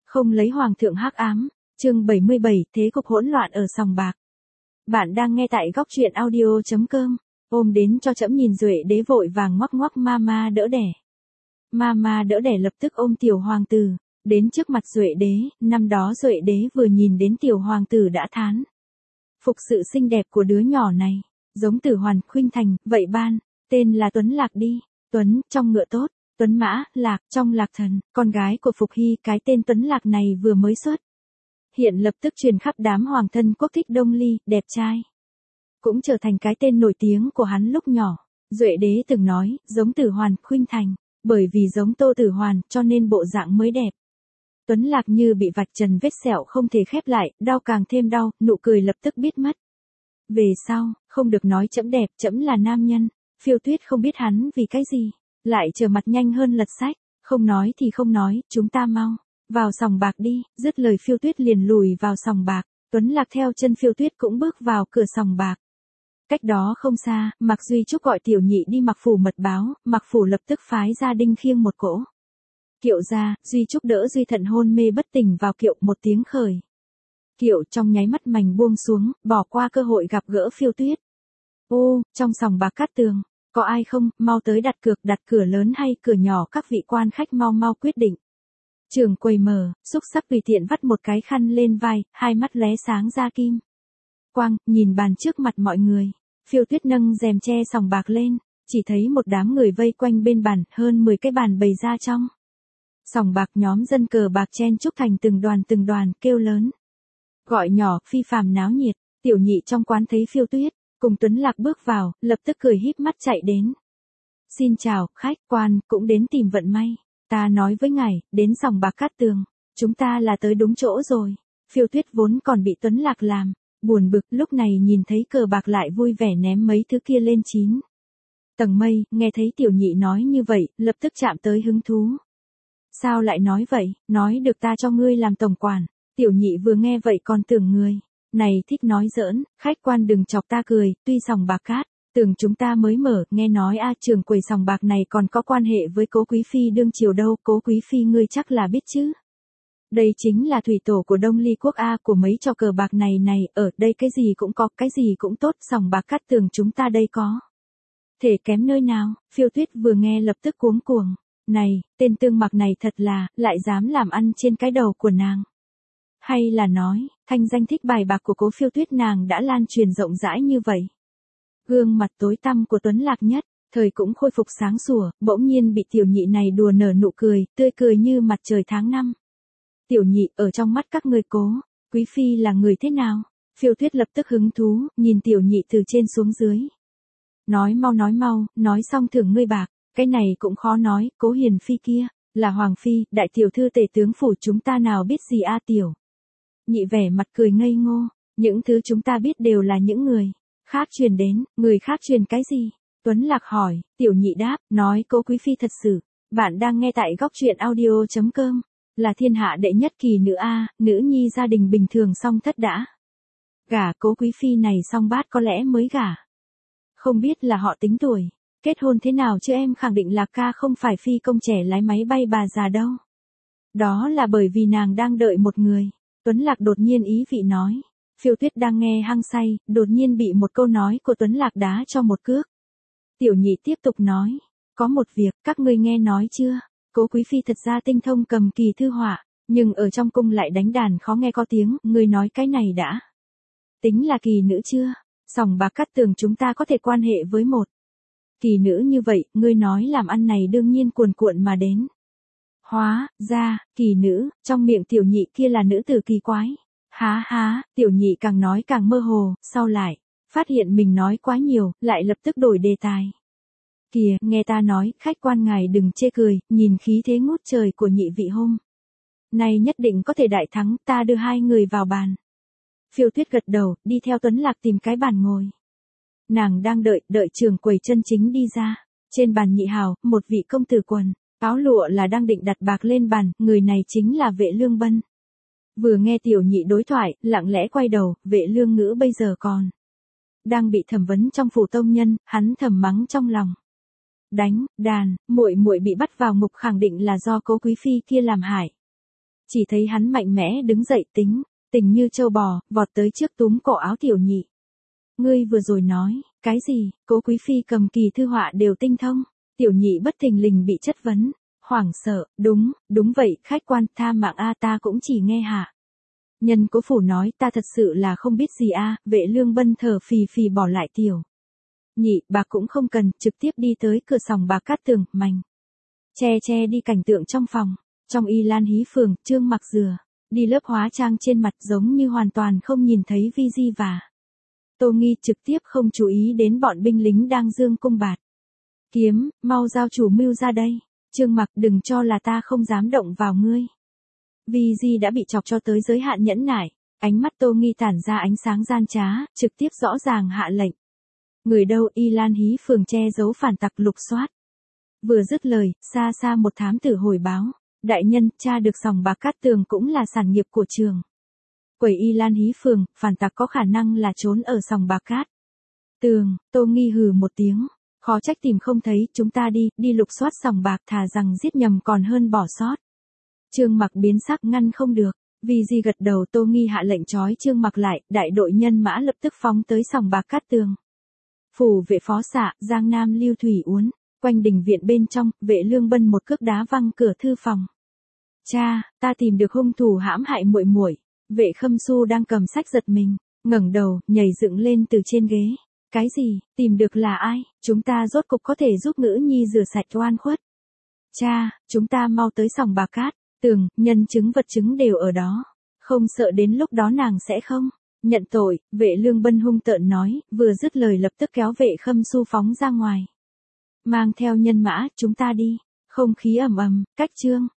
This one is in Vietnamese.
Không lấy hoàng thượng hắc ám, chương 77, thế cục hỗn loạn ở sòng bạc. Bạn đang nghe tại góc truyện audio.com, ôm đến cho trẫm nhìn Duệ đế vội vàng ngoắc ngoắc mama đỡ đẻ. Mama đỡ đẻ lập tức ôm tiểu hoàng tử, đến trước mặt Duệ đế, năm đó Duệ đế vừa nhìn đến tiểu hoàng tử đã thán. Phục sự xinh đẹp của đứa nhỏ này, giống Tử Hoàn, khuynh thành, vậy ban, tên là Tuấn Lạc đi, Tuấn, trong ngựa tốt. Tuấn Mã, Lạc, trong Lạc Thần, con gái của Phục Hy, cái tên Tuấn Lạc này vừa mới xuất. Hiện lập tức truyền khắp đám hoàng thân quốc thích Đông Ly, đẹp trai. Cũng trở thành cái tên nổi tiếng của hắn lúc nhỏ. Duệ đế từng nói, giống Tử Hoàn, khuynh thành, bởi vì giống Tô Tử Hoàn, cho nên bộ dạng mới đẹp. Tuấn Lạc như bị vạch trần vết sẹo không thể khép lại, đau càng thêm đau, nụ cười lập tức biết mất. Về sau, không được nói trẫm đẹp, trẫm là nam nhân. Phiêu Tuyết không biết hắn vì cái gì. Lại trở mặt nhanh hơn lật sách, không nói thì không nói, chúng ta mau, vào sòng bạc đi, dứt lời Phiêu Tuyết liền lùi vào sòng bạc, Tuấn Lạc theo chân Phiêu Tuyết cũng bước vào cửa sòng bạc. Cách đó không xa, Mạc Duy Trúc gọi Tiểu Nhị đi Mặc Phủ mật báo, Mặc Phủ lập tức phái ra đinh khiêng một cỗ. Kiệu ra, Duy Trúc đỡ Duy Thận hôn mê bất tỉnh vào kiệu, một tiếng khởi. Kiệu trong nháy mắt mành buông xuống, bỏ qua cơ hội gặp gỡ Phiêu Tuyết. Ô, trong sòng bạc Cát Tường. Có ai không, mau tới đặt cược, đặt cửa lớn hay cửa nhỏ, các vị quan khách mau mau quyết định. Trưởng quầy mở, xúc sắc tùy tiện vắt một cái khăn lên vai, hai mắt lóe sáng ra kim quang, nhìn bàn trước mặt mọi người. Phiêu Tuyết nâng rèm che sòng bạc lên, chỉ thấy một đám người vây quanh bên bàn, hơn 10 cái bàn bày ra trong sòng bạc. Nhóm dân cờ bạc chen chúc thành từng đoàn, kêu lớn, gọi nhỏ, phi phàm náo nhiệt. Tiểu Nhị trong quán thấy Phiêu Tuyết cùng Tuấn Lạc bước vào, lập tức cười híp mắt chạy đến. Xin chào, khách quan, cũng đến tìm vận may. Ta nói với ngài, đến sòng bạc Cát Tường, chúng ta là tới đúng chỗ rồi. Phiêu Tuyết vốn còn bị Tuấn Lạc làm buồn bực, lúc này nhìn thấy cờ bạc lại vui vẻ ném mấy thứ kia lên 9 tầng mây, nghe thấy Tiểu Nhị nói như vậy, lập tức chạm tới hứng thú. Sao lại nói vậy, nói được ta cho ngươi làm tổng quản. Tiểu Nhị vừa nghe vậy còn tưởng người này thích nói giỡn, khách quan đừng chọc ta cười, tuy sòng bạc Cát Tường chúng ta mới mở, nghe nói trưởng quầy sòng bạc này còn có quan hệ với Cố Quý Phi đương triều đâu, Cố Quý Phi ngươi chắc là biết chứ. Đây chính là thủy tổ của Đông Ly quốc của mấy trò cờ bạc này, ở đây cái gì cũng có, cái gì cũng tốt, sòng bạc Cát Tường chúng ta đây có thể kém nơi nào. Phiêu Tuyết vừa nghe lập tức cuống cuồng, này, tên Tương Mặc này thật là, lại dám làm ăn trên cái đầu của nàng. Hay là nói, thanh danh thích bài bạc của Cố Phiêu Tuyết nàng đã lan truyền rộng rãi như vậy. Gương mặt tối tăm của Tuấn Lạc nhất thời cũng khôi phục sáng sủa, bỗng nhiên bị Tiểu Nhị này đùa nở nụ cười, tươi cười như mặt trời tháng 5. Tiểu Nhị, ở trong mắt các ngươi Cố Quý Phi là người thế nào? Phiêu Tuyết lập tức hứng thú, nhìn Tiểu Nhị từ trên xuống dưới. Nói mau, nói xong thưởng ngươi bạc, cái này cũng khó nói, Cố Hiền Phi kia, là Hoàng Phi, đại tiểu thư tể tướng phủ chúng ta nào biết gì Tiểu Nhị vẻ mặt cười ngây ngô, những thứ chúng ta biết đều là những người khác truyền đến, người khác truyền cái gì? Tuấn Lạc hỏi, Tiểu Nhị đáp, nói Cố Quý Phi thật sự. Bạn đang nghe tại góc truyện audio.com, là thiên hạ đệ nhất kỳ nữ nữ nhi gia đình bình thường song thất đã gả Cố Quý Phi này song bát có lẽ mới gả. Không biết là họ tính tuổi, kết hôn thế nào chứ em khẳng định Lạc ca không phải phi công trẻ lái máy bay bà già đâu. Đó là bởi vì nàng đang đợi một người. Tuấn Lạc đột nhiên ý vị nói. Phiêu Tuyết đang nghe hăng say, đột nhiên bị một câu nói của Tuấn Lạc đá cho một cước. Tiểu Nhị tiếp tục nói, có một việc, các ngươi nghe nói chưa? Cố Quý Phi thật ra tinh thông cầm kỳ thư họa, nhưng ở trong cung lại đánh đàn khó nghe có tiếng, ngươi nói cái này đã tính là kỳ nữ chưa? Sòng bạc Cát Tường chúng ta có thể quan hệ với một kỳ nữ như vậy, ngươi nói làm ăn này đương nhiên cuồn cuộn mà đến. Hóa ra, kỳ nữ, trong miệng Tiểu Nhị kia là nữ tử kỳ quái. Há, Tiểu Nhị càng nói càng mơ hồ, sau lại phát hiện mình nói quá nhiều, lại lập tức đổi đề tài. Kìa, nghe ta nói, khách quan ngài đừng chê cười, nhìn khí thế ngút trời của nhị vị hôm nay nhất định có thể đại thắng, ta đưa hai người vào bàn. Phiêu Tuyết gật đầu, đi theo Tuấn Lạc tìm cái bàn ngồi. Nàng đang đợi trưởng quầy chân chính đi ra. Trên bàn nhị hào, một vị công tử quần áo lụa là đang định đặt bạc lên bàn, người này chính là Vệ Lương Bân. Vừa nghe Tiểu Nhị đối thoại, lặng lẽ quay đầu, Vệ Lương Ngữ bây giờ còn đang bị thẩm vấn trong phủ tông nhân, hắn thầm mắng trong lòng. Đánh, đàn, muội bị bắt vào ngục khẳng định là do Cố Quý Phi kia làm hại. Chỉ thấy hắn mạnh mẽ đứng dậy tình như trâu bò, vọt tới trước túm cổ áo Tiểu Nhị. Ngươi vừa rồi nói, cái gì, Cố Quý Phi cầm kỳ thư họa đều tinh thông. Tiểu Nhị bất thình lình bị chất vấn, hoảng sợ, đúng vậy, khách quan, tha mạng a, ta cũng chỉ nghe hạ. Nhân Cố Phủ nói, ta thật sự là không biết gì a. Vệ Lương Bân thở phì phì bỏ lại Tiểu Nhị, bà cũng không cần, trực tiếp đi tới cửa sòng bạc Cát Tường, mành che đi cảnh tượng trong phòng. Trong Y Lan Hí Phường, Trương Mặc Dừa đi lớp hóa trang trên mặt giống như hoàn toàn không nhìn thấy Vi Di và Tô Nghi, trực tiếp không chú ý đến bọn binh lính đang giương cung bạt kiếm, mau giao chủ mưu ra đây. Trương Mặc, đừng cho là ta không dám động vào ngươi. Vi Di đã bị chọc cho tới giới hạn nhẫn nại, ánh mắt Tô Nghi tản ra ánh sáng gian trá, trực tiếp rõ ràng hạ lệnh. Người đâu? Y Lan Hí Phường che giấu phản tặc lục soát. Vừa dứt lời, xa xa một thám tử hồi báo, đại nhân, tra được sòng bạc Cát Tường cũng là sản nghiệp của trường quầy Y Lan Hí Phường, phản tặc có khả năng là trốn ở sòng bạc Cát Tường. Tô Nghi hừ một tiếng, khó trách tìm không thấy, chúng ta đi lục soát sòng bạc, thà rằng giết nhầm còn hơn bỏ sót. Trương Mặc biến sắc, ngăn không được. Vi Di gật đầu. Tô Nghi hạ lệnh trói Trương Mặc lại, đại đội nhân mã lập tức phóng tới sòng bạc Cát Tường. Phủ vệ phó xạ, Giang Nam Lưu Thủy Uốn, quanh đình viện bên trong, Vệ Lương Bân một cước đá văng cửa thư phòng. Cha, ta tìm được hung thủ hãm hại muội muội. Vệ Khâm Xu đang cầm sách giật mình, ngẩng đầu, nhảy dựng lên từ trên ghế. Cái gì, tìm được là ai? Chúng ta rốt cục có thể giúp Ngữ Nhi rửa sạch oan khuất. Cha, chúng ta mau tới sòng bạc Cát Tường, nhân chứng vật chứng đều ở đó. Không sợ đến lúc đó nàng sẽ không nhận tội. Vệ Lương Bân hung tợn nói, vừa dứt lời lập tức kéo Vệ Khâm Xu phóng ra ngoài. Mang theo nhân mã, chúng ta đi. Không khí ầm ầm, cách Trương